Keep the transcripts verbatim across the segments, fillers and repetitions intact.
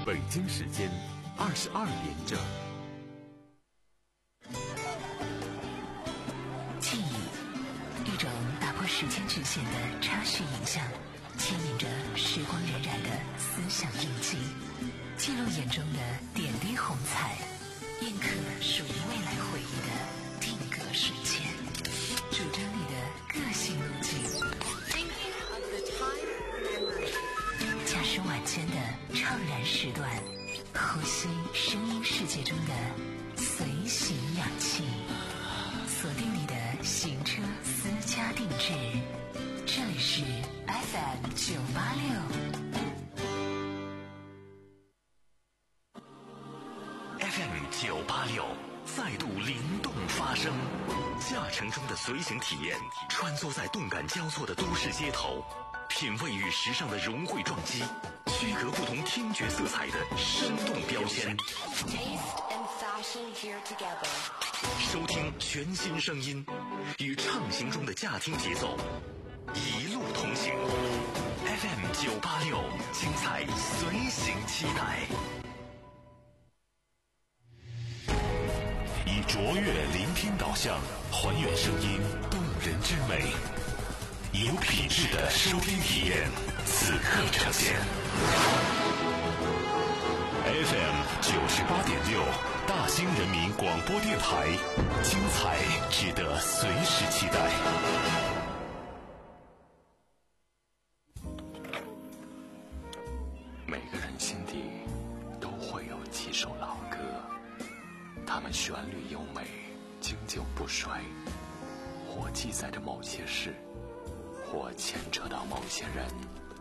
北京时间二十二点整。 记忆，一种打破时间局限的插叙影像，牵引着时光荏苒的思想印记，记录眼中的点滴红彩，印刻属于未来回忆的定格瞬间，主张你的个性路径。驾驶晚间的怅然时段，呼吸声音世界中的随行氧气，锁定你的行车私家定制。这里是 F M 九八六。 F M 九八六再度灵动发声，驾乘中的随行体验，穿梭在动感交错的都市街头，品味与时尚的融汇撞击，区隔不同听觉色彩的生动标签。收听全新声音，与畅行中的驾听节奏，一路同行。F M 九八六，精彩随行期待。 以卓越聆听导向，还原声音动人之美，以有品质的收听体验，此刻呈现。F M 九十八点六，大兴人民广播电台，精彩值得随时期待。 每个人心底都会有几首老歌，它们旋律优美，经久不衰，或记载着某些事，或牵扯到某些人。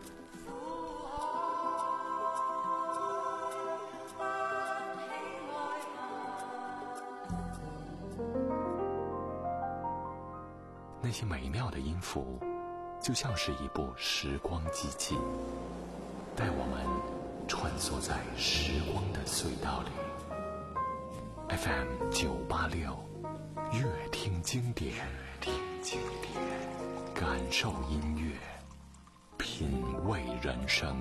那些美妙的音符，就像是一部时光机器，带我们穿梭在时光的隧道里。F M 九八六，乐听经典，听经典，感受音乐，品味人生。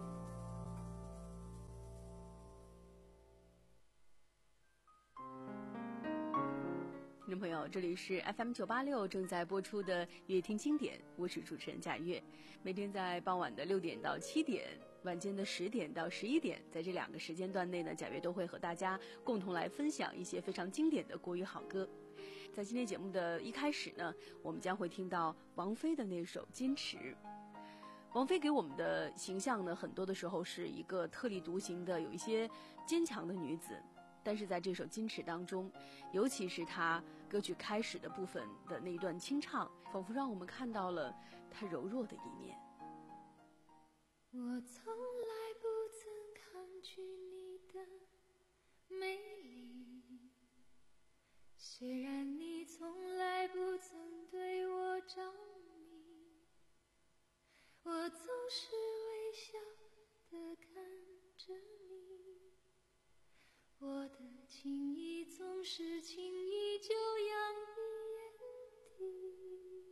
听众朋友，这里是 F M 九八六正在播出的乐听经典，我是主持人贾月。每天在傍晚的六点到七点，晚间的十点到十一点，在这两个时间段内呢，贾月都会和大家共同来分享一些非常经典的国语好歌。在今天节目的一开始呢，我们将会听到王菲的那首《坚持》。王菲给我们的形象呢，很多的时候是一个特立独行的、有一些坚强的女子。但是在这首《矜持》当中，尤其是她歌曲开始的部分的那一段清唱，仿佛让我们看到了她柔弱的一面。 我从来不曾抗拒你的美丽，虽然你从来不曾对我着迷，我总是微笑地看着你，我的情意总是轻易就洋溢眼底。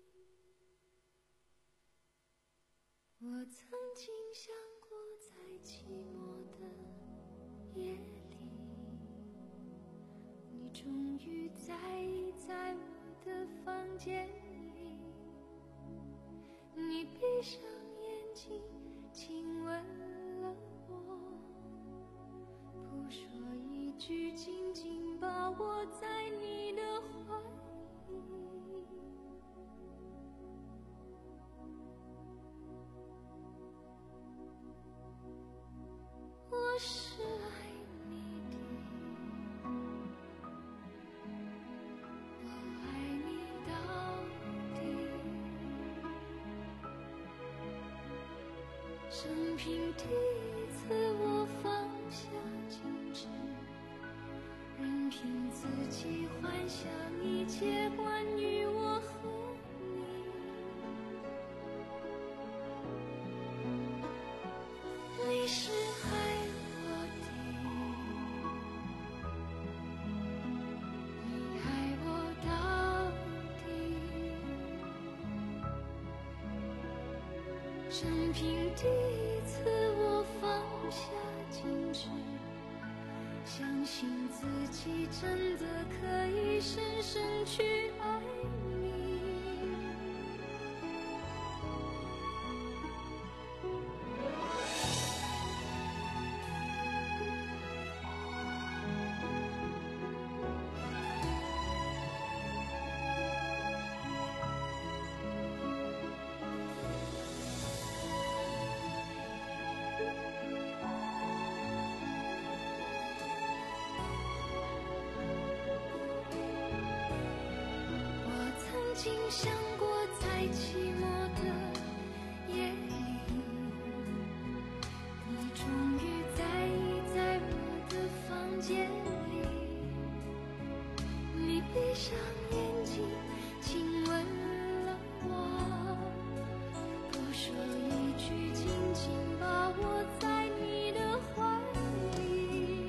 我曾经想过，在寂寞的夜里，你终于在意在我的房间里，你闭上眼睛亲吻了我，不说一句，紧紧把我在你的怀里。我是爱你的，我爱你到底，生平第一次我放下矜持，任凭自己幻想一切关于我和你。你是爱我的，你爱我到底，生平第一次我放下静止，相信自己真的可以深深去爱你。曾经想过在寂寞的夜里，你终于在意在我的房间里，你闭上眼睛亲吻了我，多说一句紧紧把我在你的怀里。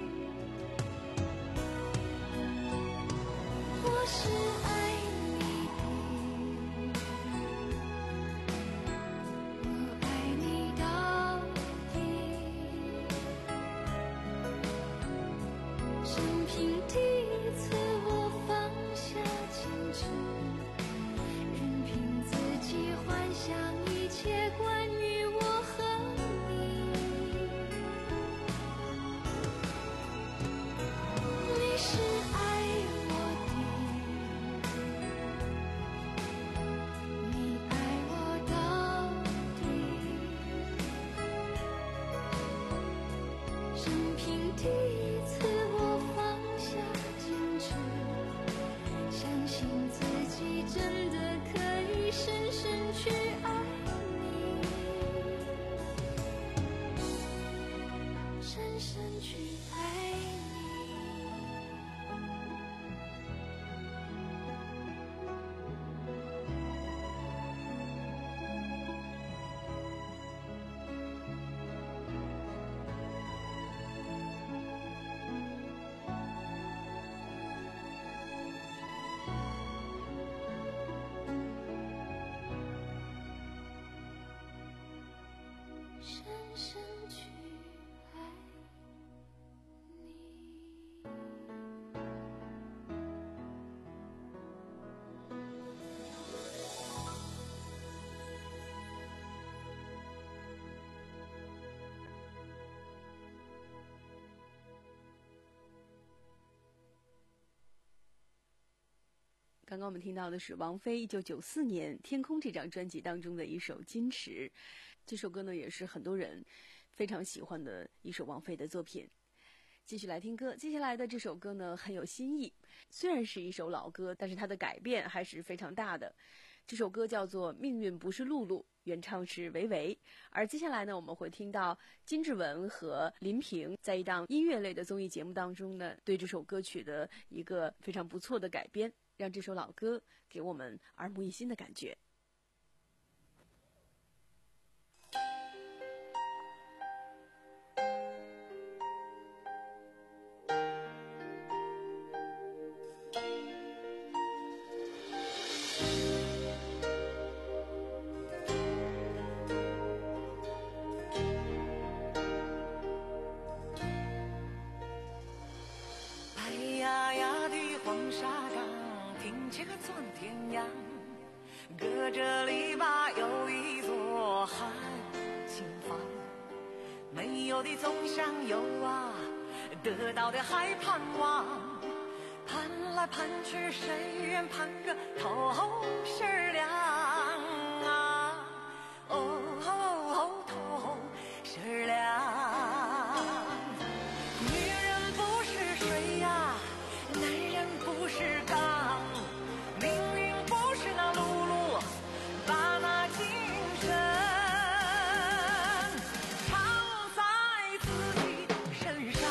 我是爱深深去爱你。 刚刚我们听到的是王菲一九九四年《天空》这张专辑当中的一首《矜持》，这首歌呢也是很多人非常喜欢的一首王菲的作品。继续来听歌，接下来的这首歌呢很有新意，虽然是一首老歌，但是它的改变还是非常大的。这首歌叫做《命运不是露露》，原唱是维维。而接下来呢，我们会听到金志文和林平在一档音乐类的综艺节目当中呢，对这首歌曲的一个非常不错的改编，让这首老歌给我们耳目一新的感觉。 隔着篱笆有一座海景房，没有的总想有啊，得到的还盼望，盼来盼去谁愿盼个头是亮啊，哦哦头是亮。女人不是水呀，男人不是钢，命运不是那露露把那精神藏在自己身上。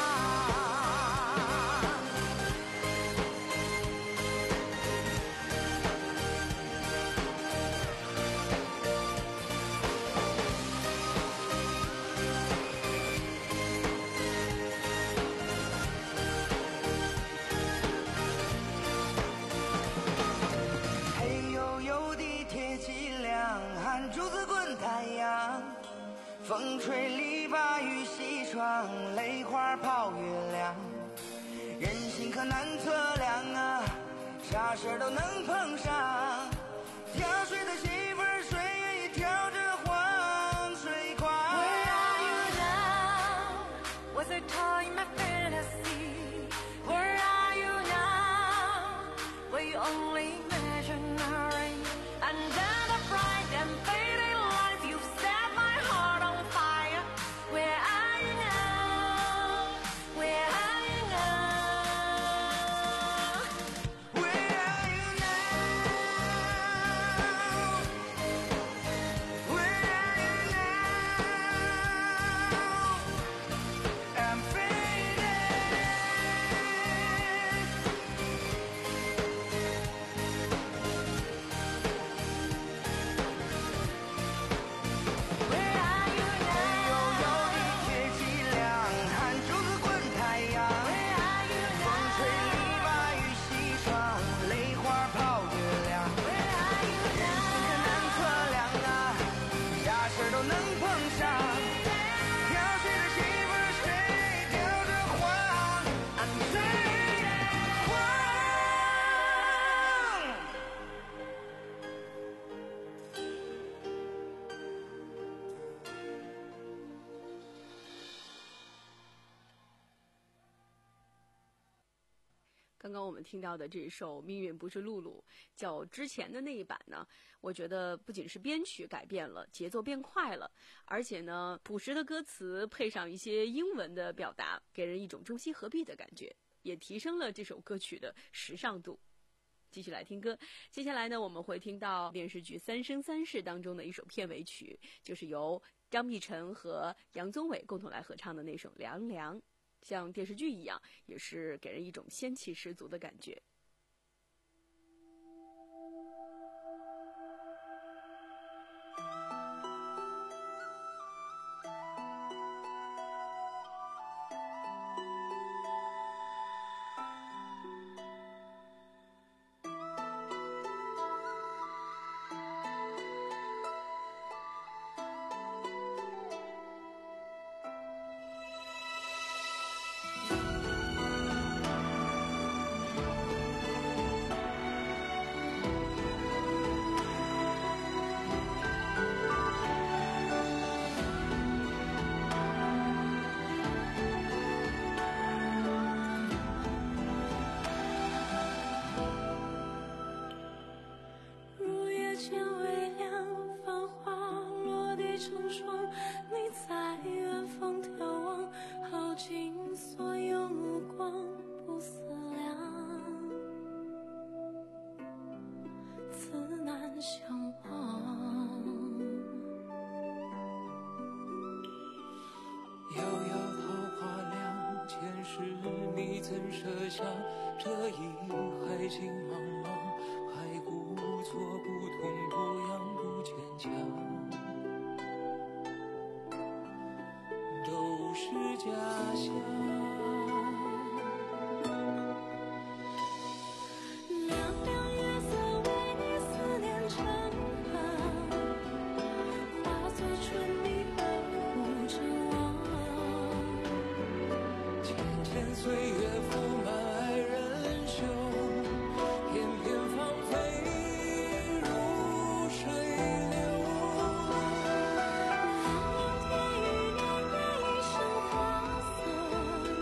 黑黝黝的铁脊梁，汗珠子滚太阳，风吹篱笆雨西窗， 霜，泪花泡月亮，人心可难测量啊，啥事儿都能碰上。跳水的媳妇儿水也跳着黄水快。 Where are you now? Was it all in my fantasy? Where are you now? Were you only imaginary? Under the bright and fading lights, you set my heart on fire. Where are you now? Where are you now? Where are you now? Where are you now? I'm faded. Where are you 黑黝黝 now? 的天气凉，汗珠子滚太阳。 Where are you 风吹篱 now? 笆雨西窗，泪花泡月亮。 Where are you 人心可难测量啊，啥事儿都能碰上。跳水的媳妇儿水跳着黄，水黄。 刚刚我们听到的这首《命运不是露露》，较之前的那一版呢，我觉得不仅是编曲改变了，节奏变快了，而且呢，朴实的歌词配上一些英文的表达，给人一种中西合璧的感觉，也提升了这首歌曲的时尚度。继续来听歌，接下来呢，我们会听到电视剧《三生三世》当中的一首片尾曲，就是由张碧晨和杨宗纬共同来合唱的那首《凉凉》。像电视剧一样，也是给人一种仙气十足的感觉。 入夜间微凉，繁花落地成霜。你在远方眺望，耗尽所有目光，不思量，此难相忘。 遥遥桃花凉，前世你怎设想？这一海情茫茫，还故作不痛不痒不坚强，都是假象。 凉凉月色为你思念成行，化作春泥呵护成网。 浅浅岁月覆满爱人袖，翩翩芳菲如水流。 天与年月一生花色，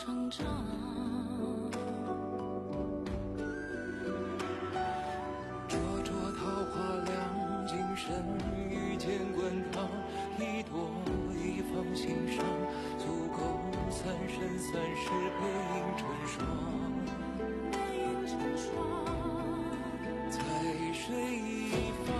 生长。 灼灼桃花亮，今生遇见滚烫，一朵一放心上，足够三生三世背影成双。 背影成双， 在水一方。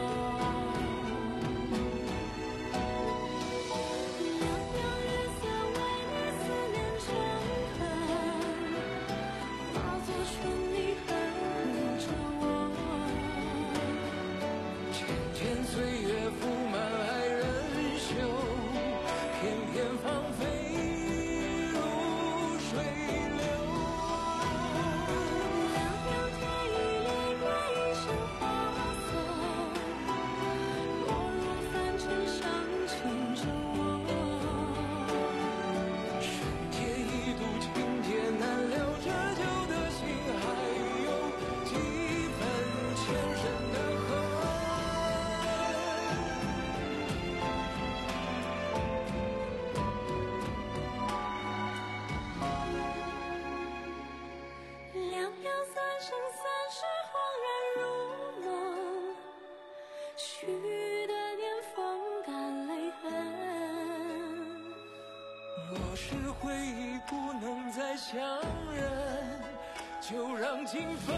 若是回忆不能再相认，就让情分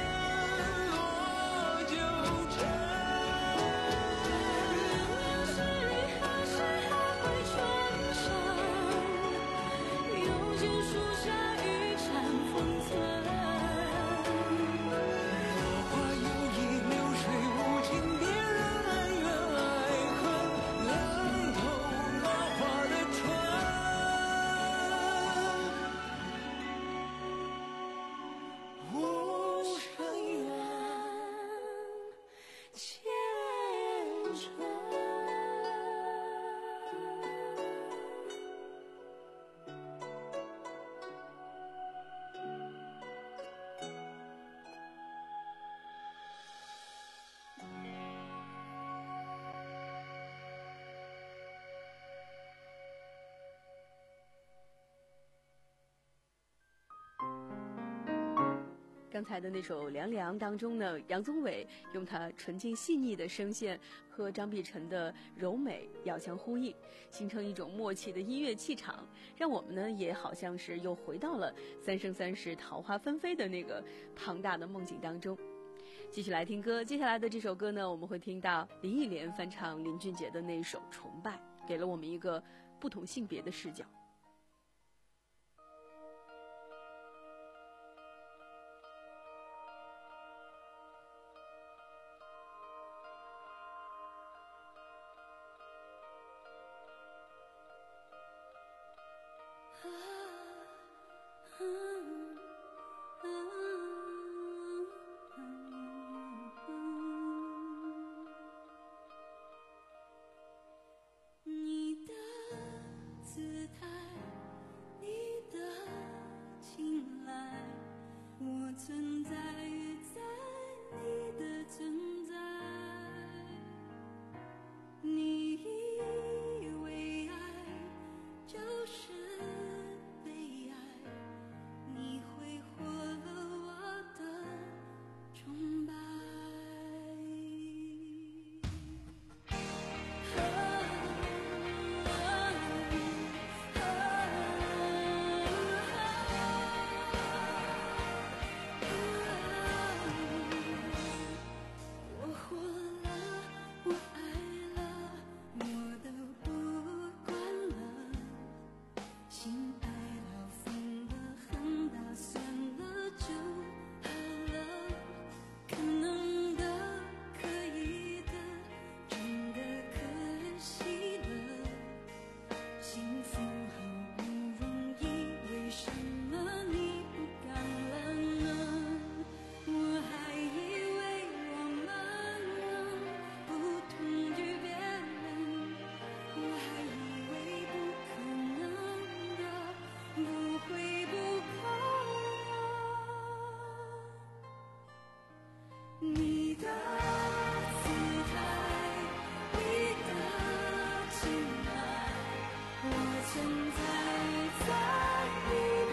落九尘。 有时遗憾时还会穿上，又见树下一盏封存。 落花有意，流水无情，别人恩怨爱恨，两头麻花的船。无声远， 前程。 刚才的那首《凉凉》当中呢，杨宗纬用他纯净细腻的声线和张碧晨的柔美遥相呼应，形成一种默契的音乐气场，让我们呢也好像是又回到了三生三世桃花纷飞的那个庞大的梦境当中。继续来听歌，接下来的这首歌呢，我们会听到林忆莲翻唱林俊杰的那首《崇拜》，给了我们一个不同性别的视角。 你的姿态，你的青睐，我存在于在你的存在。你以为爱就是被爱，你挥霍了我的崇拜。我活了，我爱了，我都不管了。心爱到疯了，恨到算了就好了。可能的，可以的，真的可惜了。幸福好不容易，为什么你不敢了呢？我还以为我们能不同于别人，我还以为不可能的不会不可能。你的姿态，你的青睐，我存在在你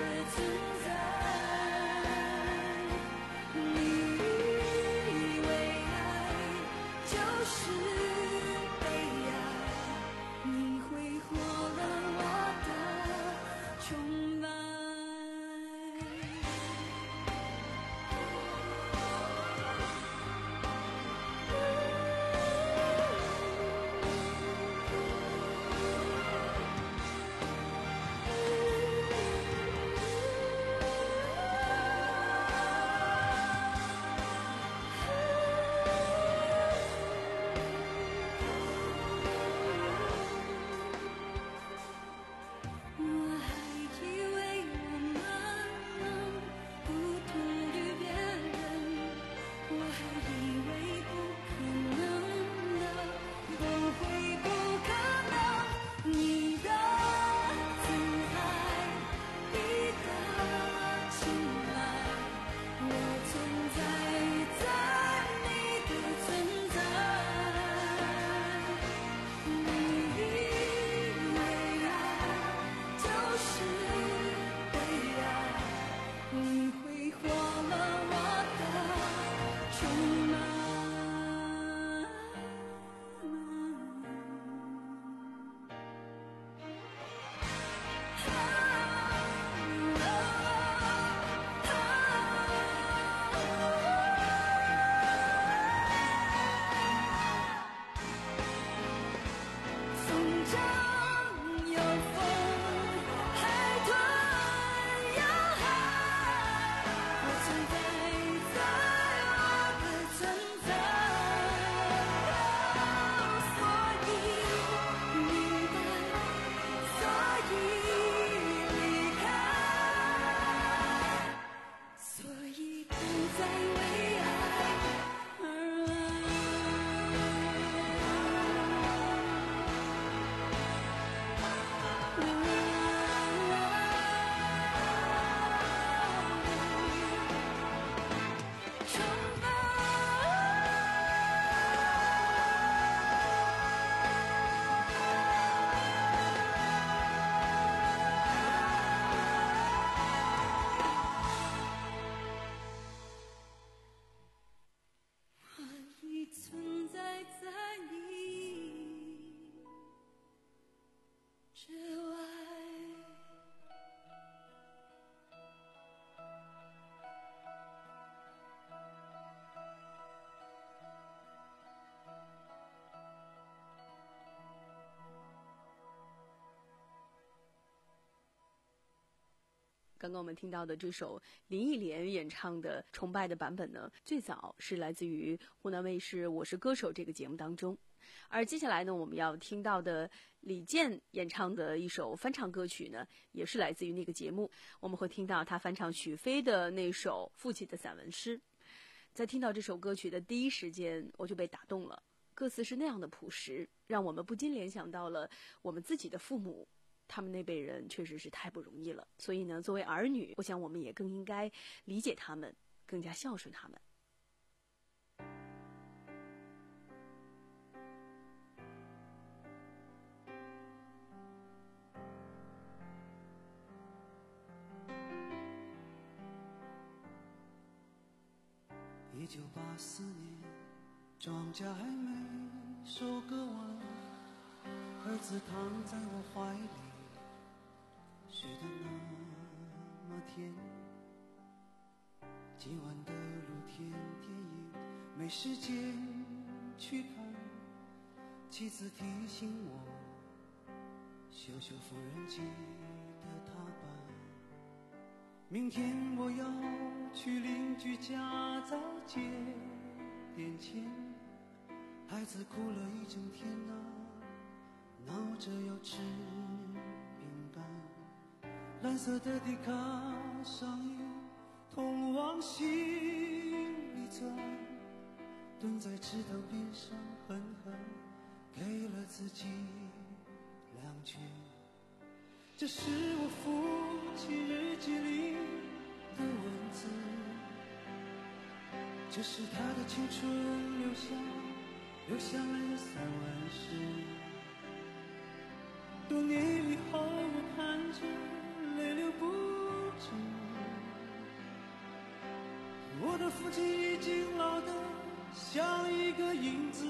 刚刚我们听到的这首林忆莲演唱的《崇拜》的版本呢，最早是来自于湖南卫视《我是歌手》这个节目当中。而接下来呢，我们要听到的李健演唱的一首翻唱歌曲呢，也是来自于那个节目。我们会听到他翻唱许飞的那首《父亲的散文诗》。在听到这首歌曲的第一时间，我就被打动了。歌词是那样的朴实，让我们不禁联想到了我们自己的父母。他们那辈人确实是太不容易了，所以呢，作为儿女，我想我们也更应该理解他们，更加孝顺他们。 一九八四年，庄稼还没收割完，儿子躺在我怀里，睡得那么甜。今晚的露天电影没时间去看，妻子提醒我修修缝纫机的踏板。明天我要去邻居家早接点钱，孩子哭了一整天啊，闹着要吃饼干。蓝色的迪卡上衣通往心里钻，蹲在池塘边上狠狠给了自己两拳。这是我父亲日记里的文字，这是他的青春留下留下来的散文诗。多年以后我看着泪流不止，我的父亲已经老得像一个影子。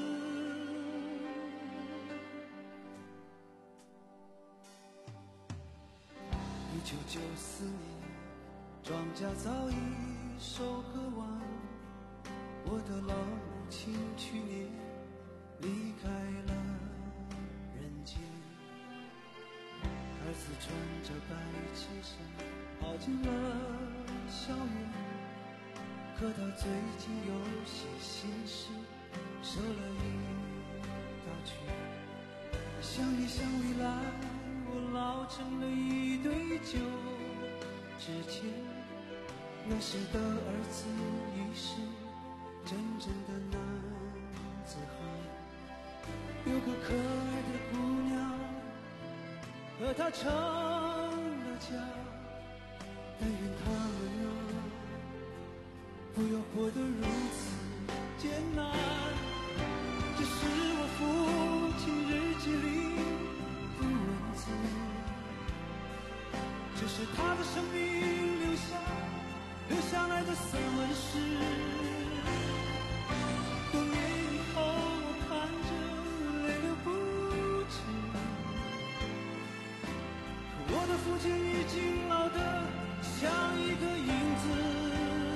一九九四年，庄稼早已收割完，我的老母亲去年离开了人间。儿子穿着白衬衫跑进了校园，可他最近有些心事，瘦了一大圈。想一想未来，我老成了一堆旧纸钱，那时的儿子已是真正的男子汉，有个可爱的姑娘和他成了家，但愿他们啊，不要活得如此艰难。这是我父亲日记里的文字，这是他的生命留下留下来的散文诗。多年以后我看着泪流不止，可我的父亲已经老得像一个影子。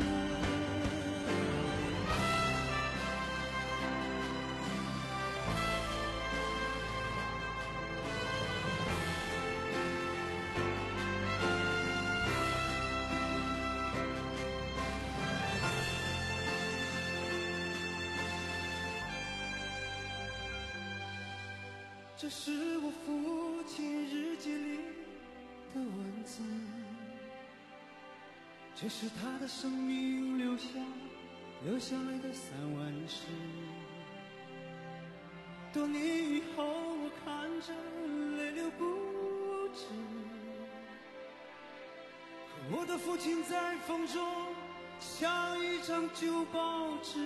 这是我父亲日记里的文字，这是他的生命留下留下来的散文诗。多年以后我看着泪流不止，可我的父亲在风中像一张旧报纸。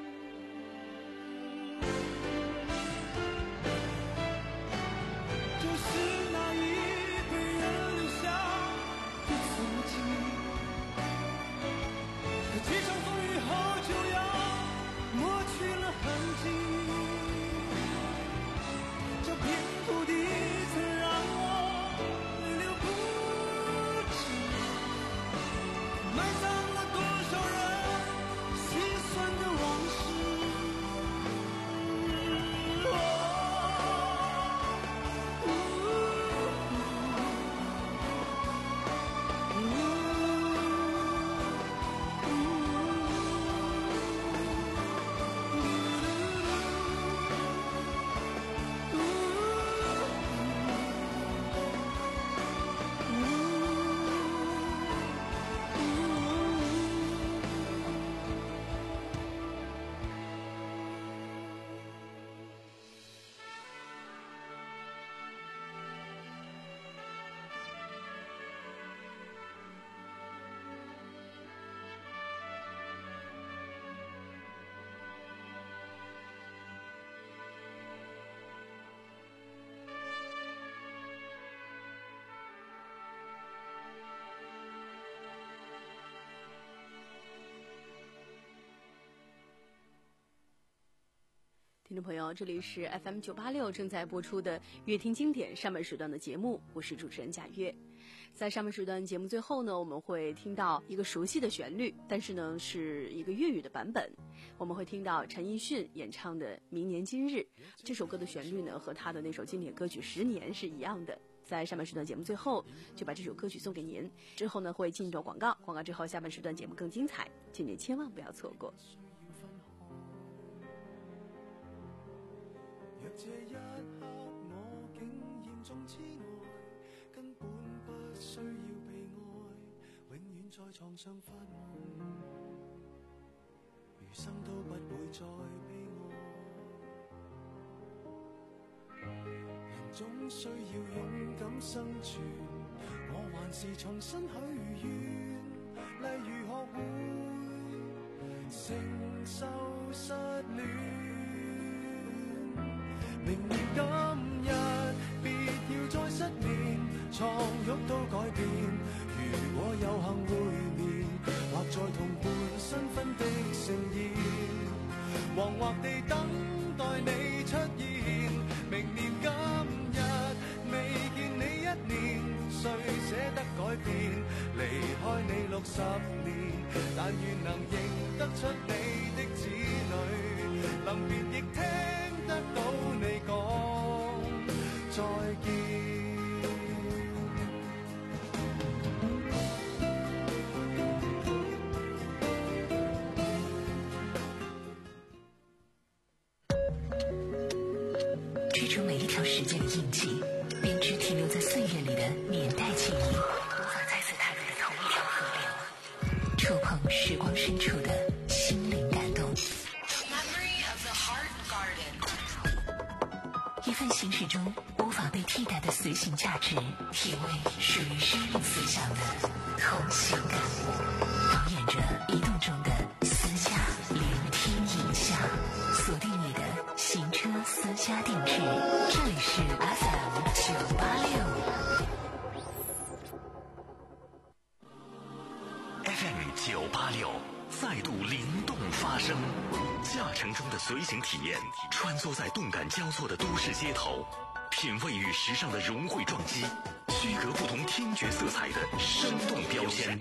几场风雨后就要抹去了痕迹，这片土地曾让我泪流不止，埋葬了多少人心酸的往事。 听众朋友，这里是 F M 九八六正在播出的乐听经典上半时段的节目，我是主持人贾月。在上半时段节目最后呢，我们会听到一个熟悉的旋律，但是呢是一个粤语的版本。我们会听到陈奕迅演唱的《明年今日》，这首歌的旋律呢和他的那首经典歌曲《十年》是一样的。在上半时段节目最后就把这首歌曲送给您，之后呢会进入广告，广告之后下半时段节目更精彩，请您千万不要错过。 若這一刻我竟嚴重痴呆，根本不需要被愛，永遠在床上發夢，餘生都不會再悲哀。人總需要勇敢生存，我還是重新許願，例如學會承受失戀。明年今日別要再失眠，床褥都改變。如果有幸會面，或在同伴新婚的盛宴，惶惑地等待你出現。明年今日未見你一年，誰捨得改變？離開你六十年，但願能認得出你的子女，臨別亦聽得到你講再見。 追逐每一条时间的印记，编织停留在岁月里的年代记忆，无法再次踏入的同一条河流，触碰时光深处的心灵感动。一份行驶中无法被替代的随行价值，体味属于生命思想的同行感，导演着移动中的私家聆听影像，锁定你的行车私家定制。这里是 F M 九八六 F M 九八六再度灵动发声，驾乘中的随行体验，穿梭在动感交错的都市街头，品味与时尚的融汇撞击，区隔不同听觉色彩的生动标签。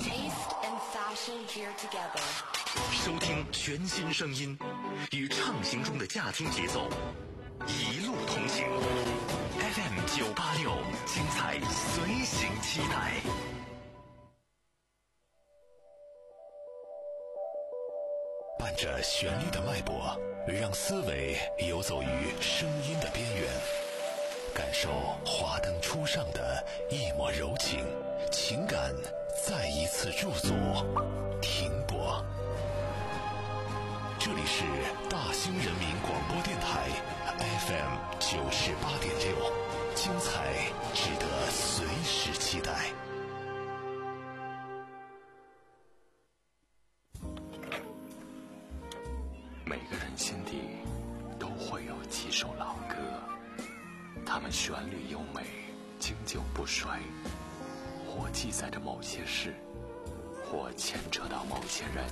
收听全新声音，与畅行中的驾听节奏，一路同行。F M 九八六，精彩随行期待。 伴着旋律的脉搏，让思维游走于声音的边缘，感受华灯初上的一抹柔情，情感再一次驻足停泊。这里是大兴人民广播电台 F M 九十八点六，精彩值得随时期待。 每个人心底都会有几首老歌，它们旋律优美，经久不衰，或记载着某些事，或牵扯到某些人。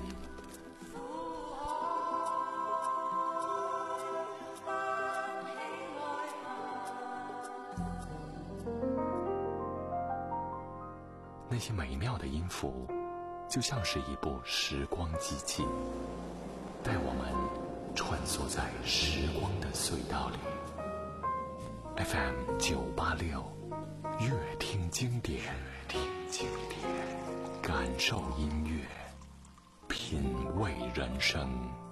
那些美妙的音符，就像是一部时光机器，带我们穿梭在时光的隧道里。 F M 九八六，乐听经典，听经典，感受音乐，品味人生。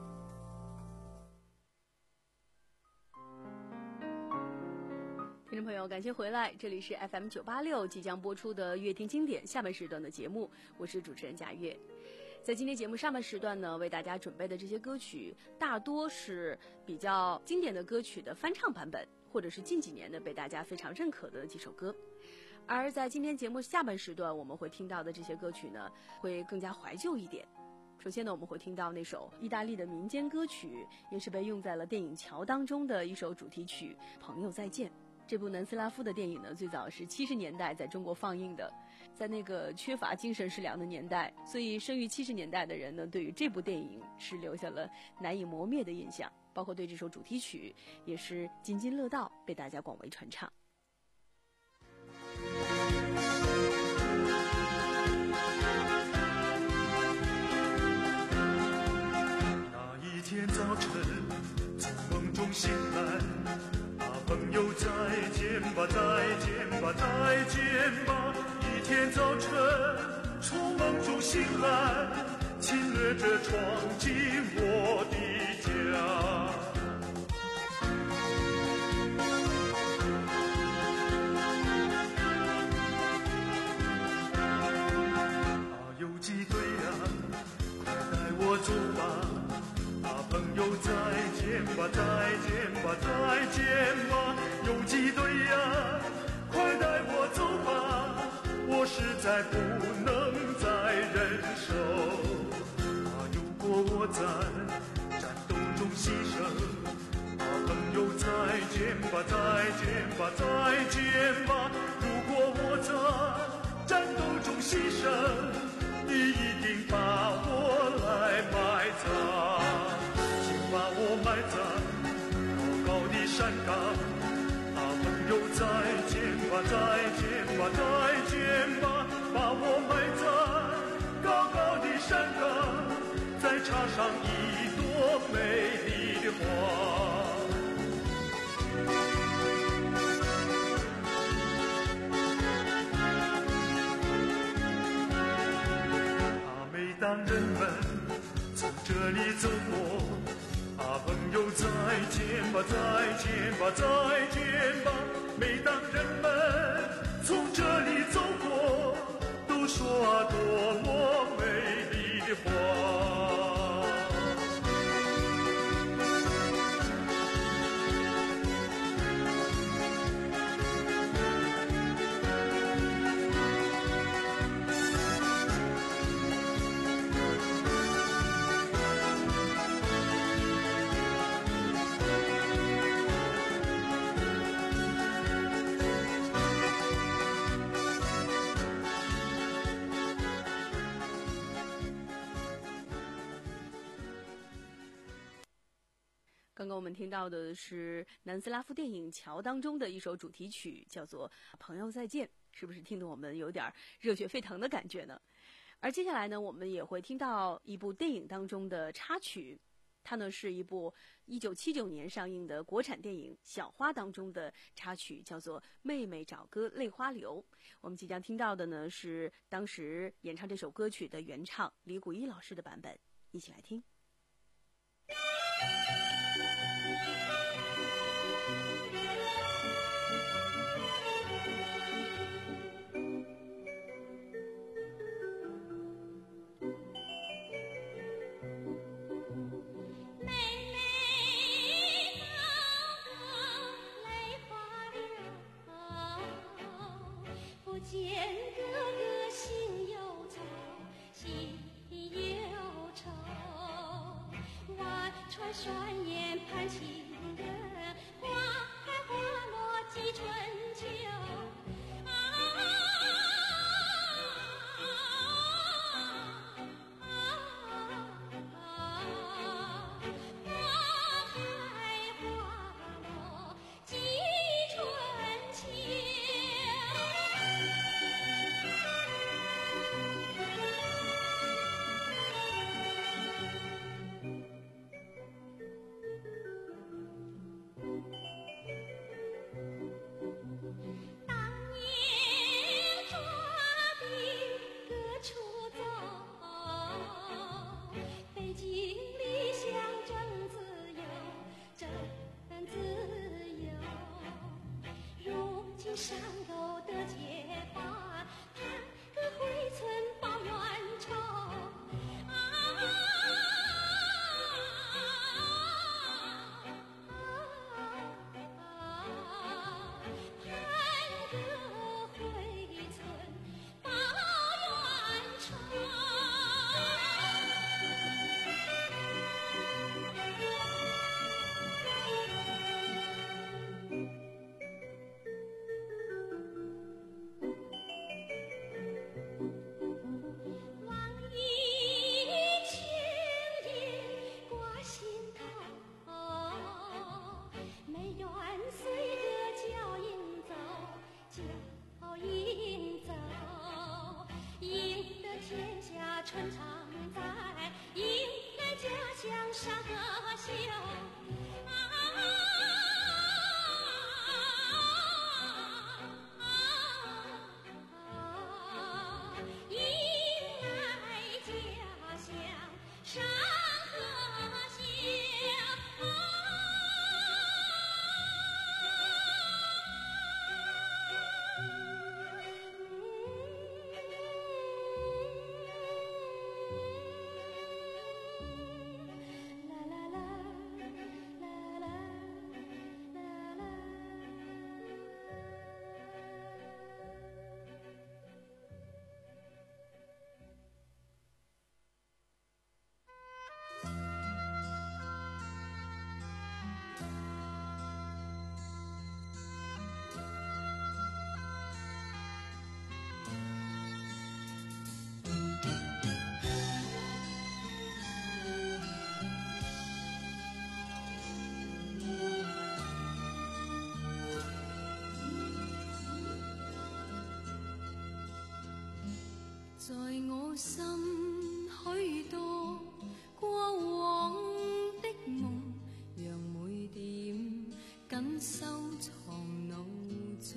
听众朋友，感谢回来，这里是 F M 九八六即将播出的乐听经典下半时段的节目，我是主持人贾月。在今天节目上半时段呢，为大家准备的这些歌曲大多是比较经典的歌曲的翻唱版本，或者是近几年的被大家非常认可的几首歌。而在今天节目下半时段我们会听到的这些歌曲呢，会更加怀旧一点。首先呢，我们会听到那首意大利的民间歌曲，也是被用在了电影《桥》当中的一首主题曲《朋友再见》。这部南斯拉夫的电影呢，最早是七十年代在中国放映的。在那个缺乏精神食粮的年代，所以生于七十年代的人呢，对于这部电影是留下了难以磨灭的印象。 包括对这首主题曲也是津津乐道，被大家广为传唱。 那一天早晨从梦中醒来，啊朋友再见吧再见吧再见吧，一天早晨从梦中醒来，侵略者闯进我的家。啊游击队呀，快带我走吧，啊朋友再见吧再见吧再见吧，游击队呀，快带我走吧，我实在不能再忍受。啊如果我在战斗中牺牲，啊朋友再见吧再见吧再见吧，如果我在战斗中牺牲，你一定把我来埋葬。请把我埋在高高的山岗，啊朋友再见吧再见吧再见吧，把我埋在高高的山岗，再插上一朵美丽的花。啊每当人们从这里走过，啊朋友再见吧再见吧再见吧，每当人们从这里走过，都说啊多么美丽的花。 刚刚我们听到的是南斯拉夫电影《桥》当中的一首主题曲，叫做《朋友再见》，是不是听得我们有点热血沸腾的感觉呢？而接下来呢，我们也会听到一部电影当中的插曲，它呢是一部一九七九年上映的国产电影《小花》当中的插曲，叫做《妹妹找哥泪花流》。我们即将听到的呢是当时演唱这首歌曲的原唱李谷一老师的版本，一起来听。 见哥哥心忧愁，心忧愁，万川双眼盼情人，花开花落几春秋。啊啊山沟的结伴，盼个回村报冤仇。啊啊啊！盼个回村报冤仇。 写下春常在，迎来家乡山河秀。啊迎来家乡山河秀。在我心許多過往的夢，讓每點緊收藏腦中。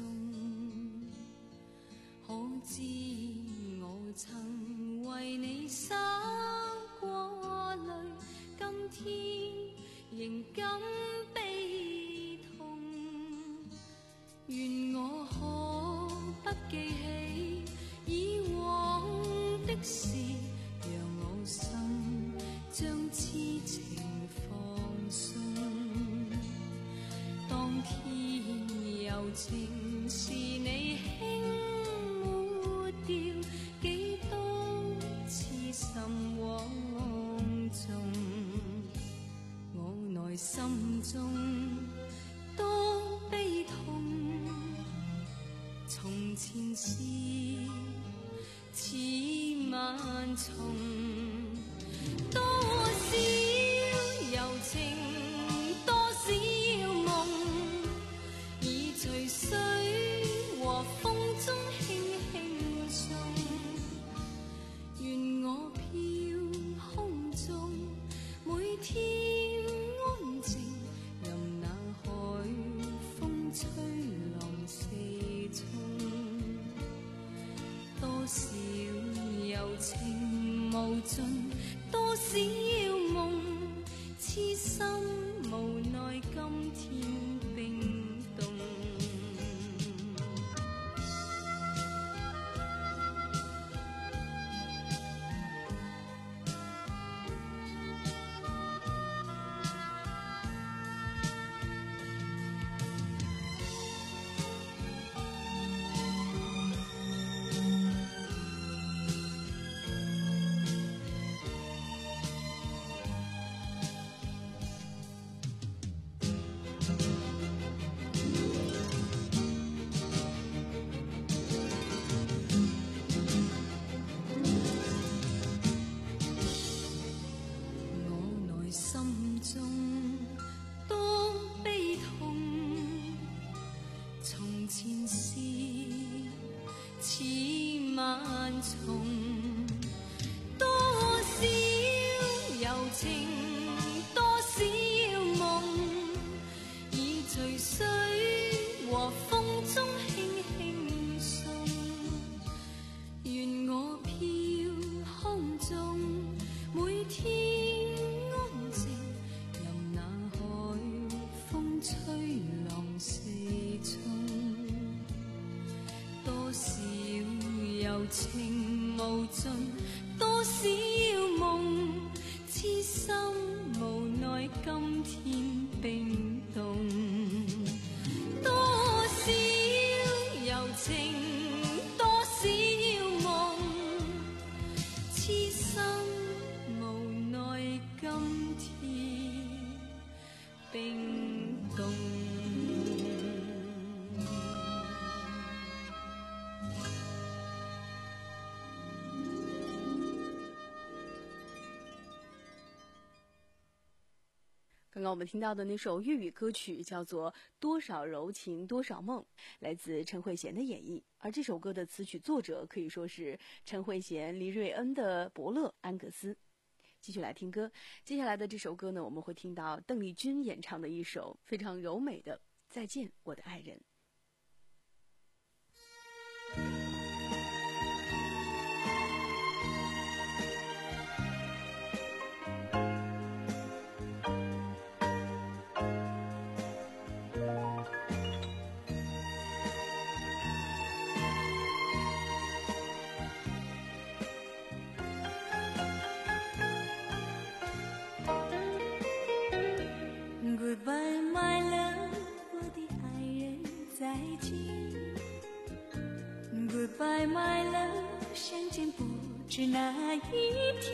可知我曾為你灑過淚，今天仍感悲痛。願我可不記起以往的事，讓我心將痴情放鬆。當天柔情是你輕抹掉，幾多痴心枉縱，我內心中多悲痛。從前事似萬重，多少柔情，多少夢，已隨水和風中輕輕送。願我飄空中，每天安靜，任那海風吹浪四衝。多少柔情無盡，多少夢，痴心無奈今天冰凍。情無盡，多少夢，痴心無奈今天冰凍。多少柔情，多少夢，痴心無奈今天冰凍。 刚刚我们听到的那首粤语歌曲叫做《多少柔情多少梦》，来自陈慧娴的演绎。而这首歌的词曲作者可以说是陈慧娴、黎瑞恩的伯乐安格斯。继续来听歌，接下来的这首歌呢，我们会听到邓丽君演唱的一首非常柔美的《再见我的爱人》。 Goodbye, my love， 我的爱人，再见。Goodbye, my love， 相见不知哪一天。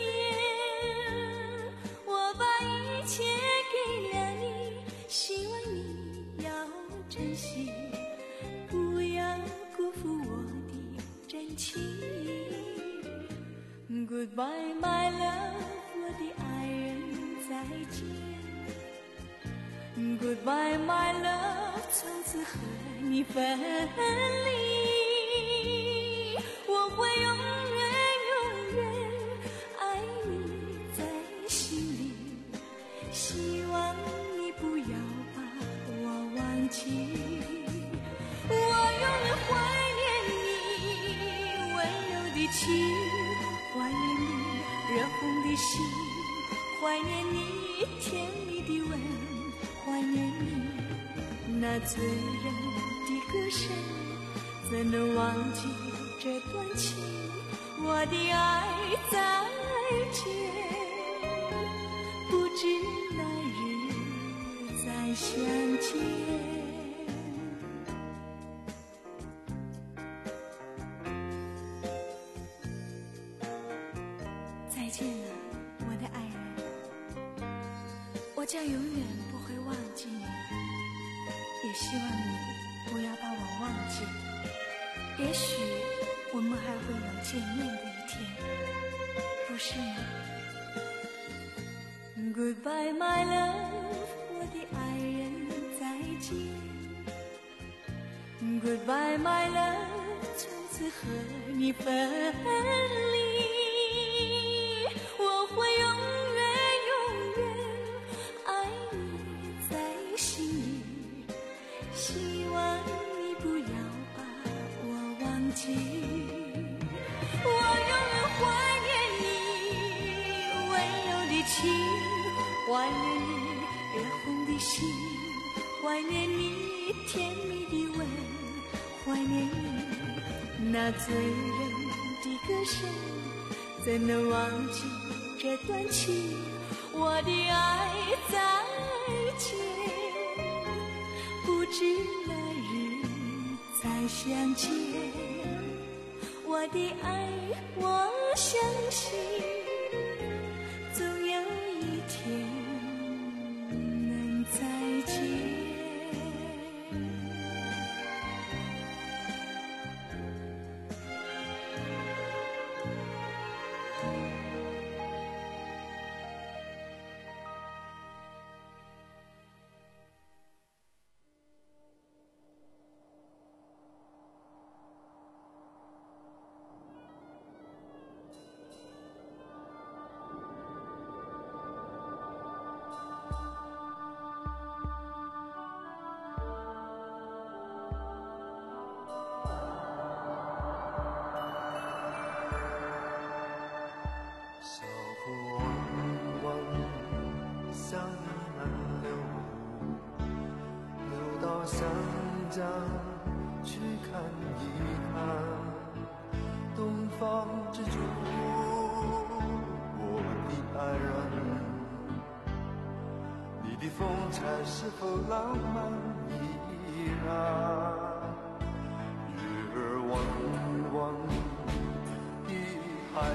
我把一切给了你，希望你要珍惜，不要辜负我的真情。Goodbye, my love， 我的爱人，再见。Goodbye, my love， 从此和你分离，我会永远永远爱你在心里，希望你不要把我忘记，我永远怀念你温柔的情，怀念你热红的心，怀念你甜蜜的吻，怀念你那醉人的歌声，怎能忘记这段情？我的爱再见，不知哪日再相见。再见了，我的爱人，我将永远不会忘记你，也希望你不要把我忘记。也许我们还会有见面的一天，不是吗？ Goodbye, my love， 我的爱人，再见。Goodbye, my love， 从此和你分离，我会永远永远爱你在心里，希望你不要把我忘记，我永远怀念你温柔的情，怀念你热红的心，怀念你甜蜜的吻，怀念你那醉人的歌声，怎能忘记这段情？我的爱再见，不知哪日再相见。我的爱，我相信总有一天能再见。 江去看一看东方之珠，我的爱人，你的风采是否浪漫依然？月儿弯弯的海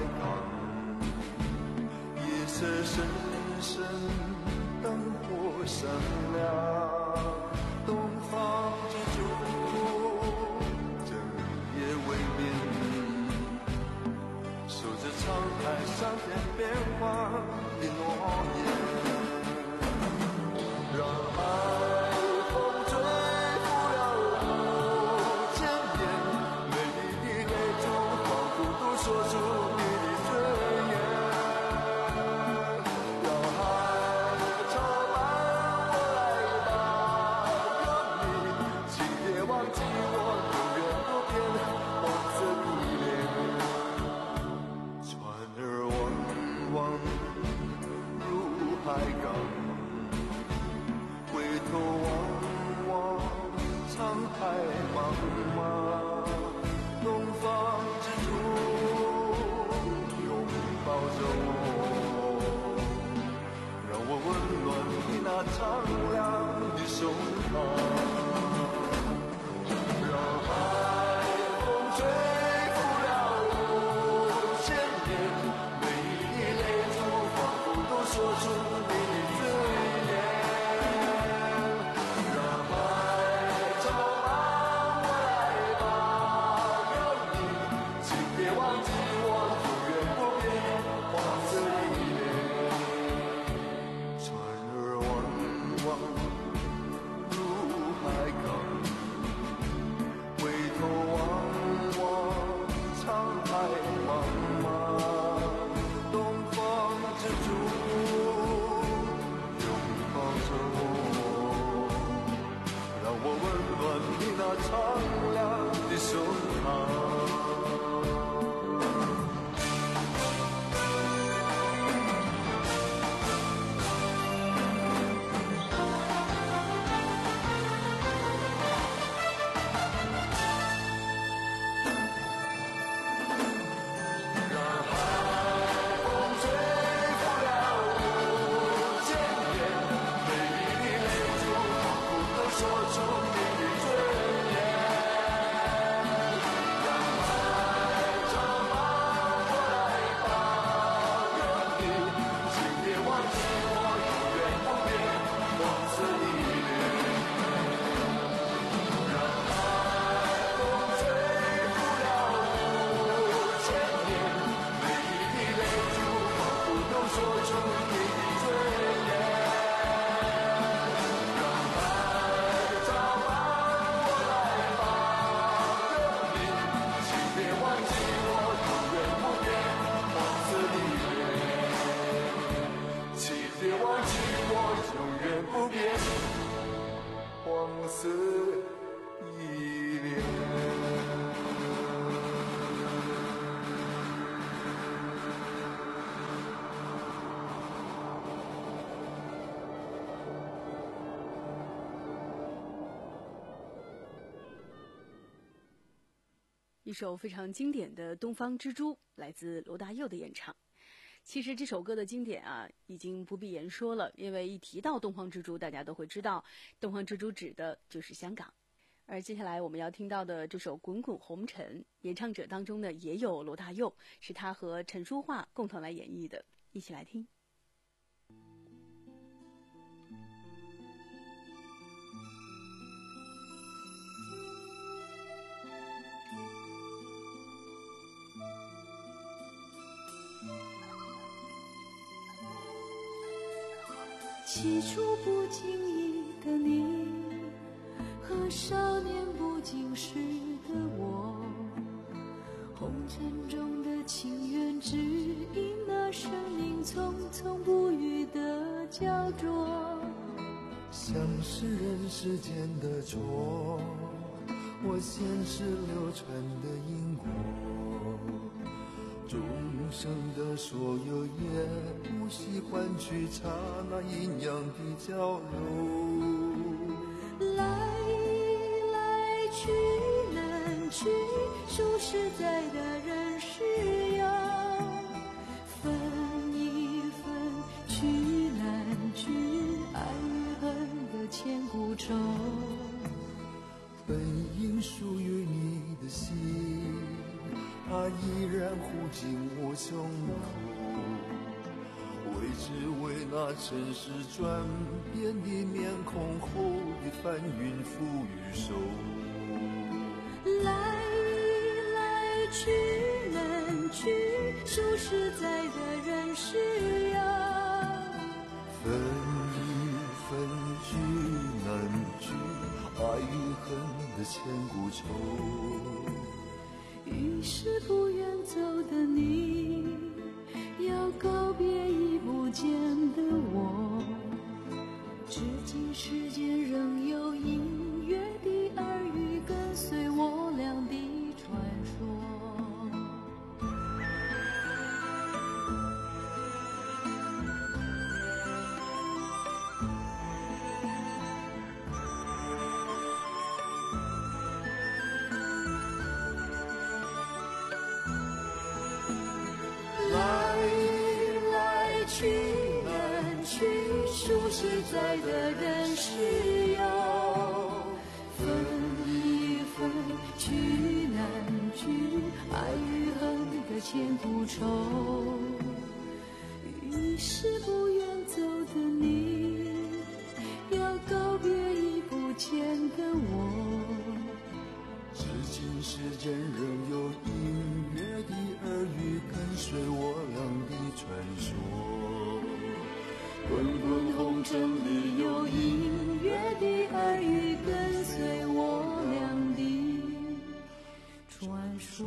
港，夜色深深，灯火闪亮，东方之珠，整夜未眠，守着沧海桑田变幻的诺言。 说出你的尊严。让海潮伴我来吧，让你请别忘记我永远不变黄色的脸。船儿汪汪入海港，回头望望沧海茫茫，东方之珠拥抱着我，让我温暖你那敞亮的胸膛。让海风吹拂了无限年，每一滴泪珠仿佛都说出你的尊严。让海潮伴我来吧，让你请别忘记我永远不变黄色的脸。船儿汪汪入海港，回头望望沧海茫茫，东方之珠拥抱着我，让我温暖你那敞亮的胸膛。黄色依恋。 一首非常经典的《东方之珠》，来自罗大佑的演唱。其实这首歌的经典啊，已经不必言说了，因为一提到东方之珠，大家都会知道，东方之珠指的就是香港。而接下来我们要听到的这首《滚滚红尘》，演唱者当中呢也有罗大佑，是他和陈淑桦共同来演绎的，一起来听。 起初不经意的你，和少年不经事的我，红尘中的情缘，只因那生命匆匆不语的焦灼。 像是人世间的错，我前世流传的因果，众生的所有也不惜换取刹那阴阳的交融。 来来去难去，说实在的人是要分一分，去难去，爱与恨的千古愁。 本应属于你的心，它依然护紧我胸口，为只为那尘世转变的面孔后的翻云覆雨手。 来来去难去，说实在的人是要分一分，聚难聚，爱与恨的千古愁。 与你是不愿走的你，要告别已不见的我。至今世间仍有隐约的耳语跟随我俩的传说。实在的人是有，分一分去难聚，爱与恨的千古愁。于是不愿走的你，要告别已不见的我。 至今世间仍有隐约的耳语跟随我俩的传说。滚滚红尘里有隐约的耳语跟随我俩的传说。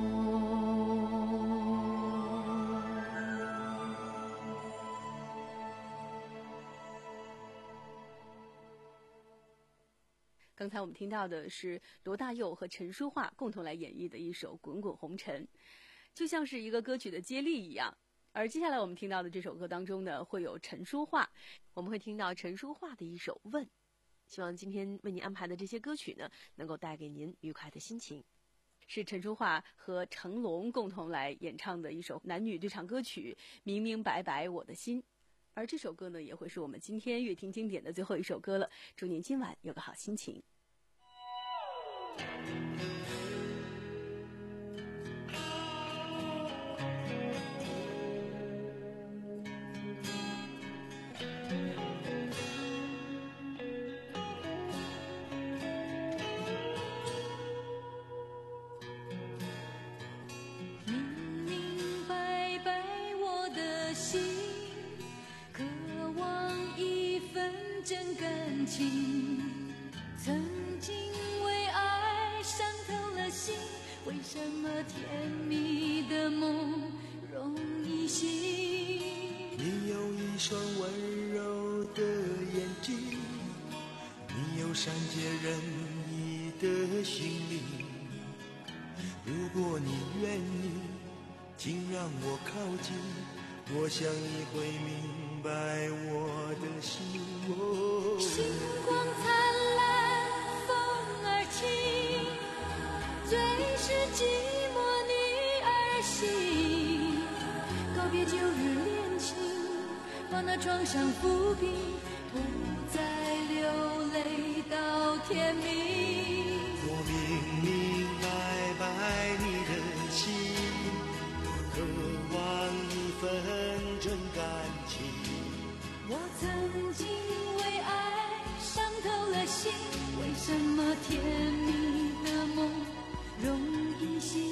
刚才我们听到的是罗大佑和陈淑桦共同来演绎的一首《滚滚红尘》，就像是一个歌曲的接力一样。而接下来我们听到的这首歌当中呢，会有陈淑桦，我们会听到陈淑桦的一首《问》。希望今天为您安排的这些歌曲呢，能够带给您愉快的心情。是陈淑桦和成龙共同来演唱的一首男女对唱歌曲《明明白白我的心》。而这首歌呢，也会是我们今天乐听经典的最后一首歌了。祝您今晚有个好心情。 曾经为爱伤透了心，为什么甜蜜的梦容易醒？ 你有一双温柔的眼睛，你有善解人意的心灵。如果你愿意，请让我靠近，我想你会明白我的心。哦， 星光灿烂，风儿轻，最是寂寞女儿心。告别旧日恋情，把那创伤抚平，不再流泪到天明。 我明明白白你的心，渴望一份真感情。 我曾经为爱伤透了心，为什么甜蜜的梦容易醒？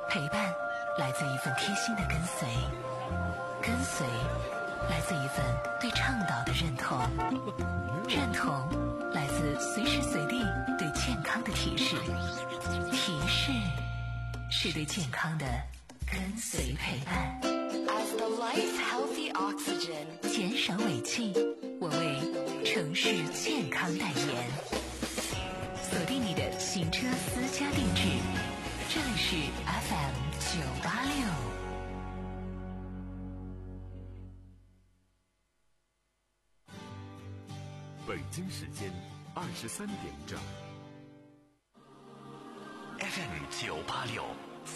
陪伴来自一份贴心的跟随，跟随来自一份对倡导的认同，认同来自随时随地对健康的提示，提示是对健康的跟随陪伴。 As the life healthy oxygen， 减少尾气，我为城市健康代言。锁定你的行车私家定制，这里是 F M 九八六。 北京时间二十三点整。 F M 九八六。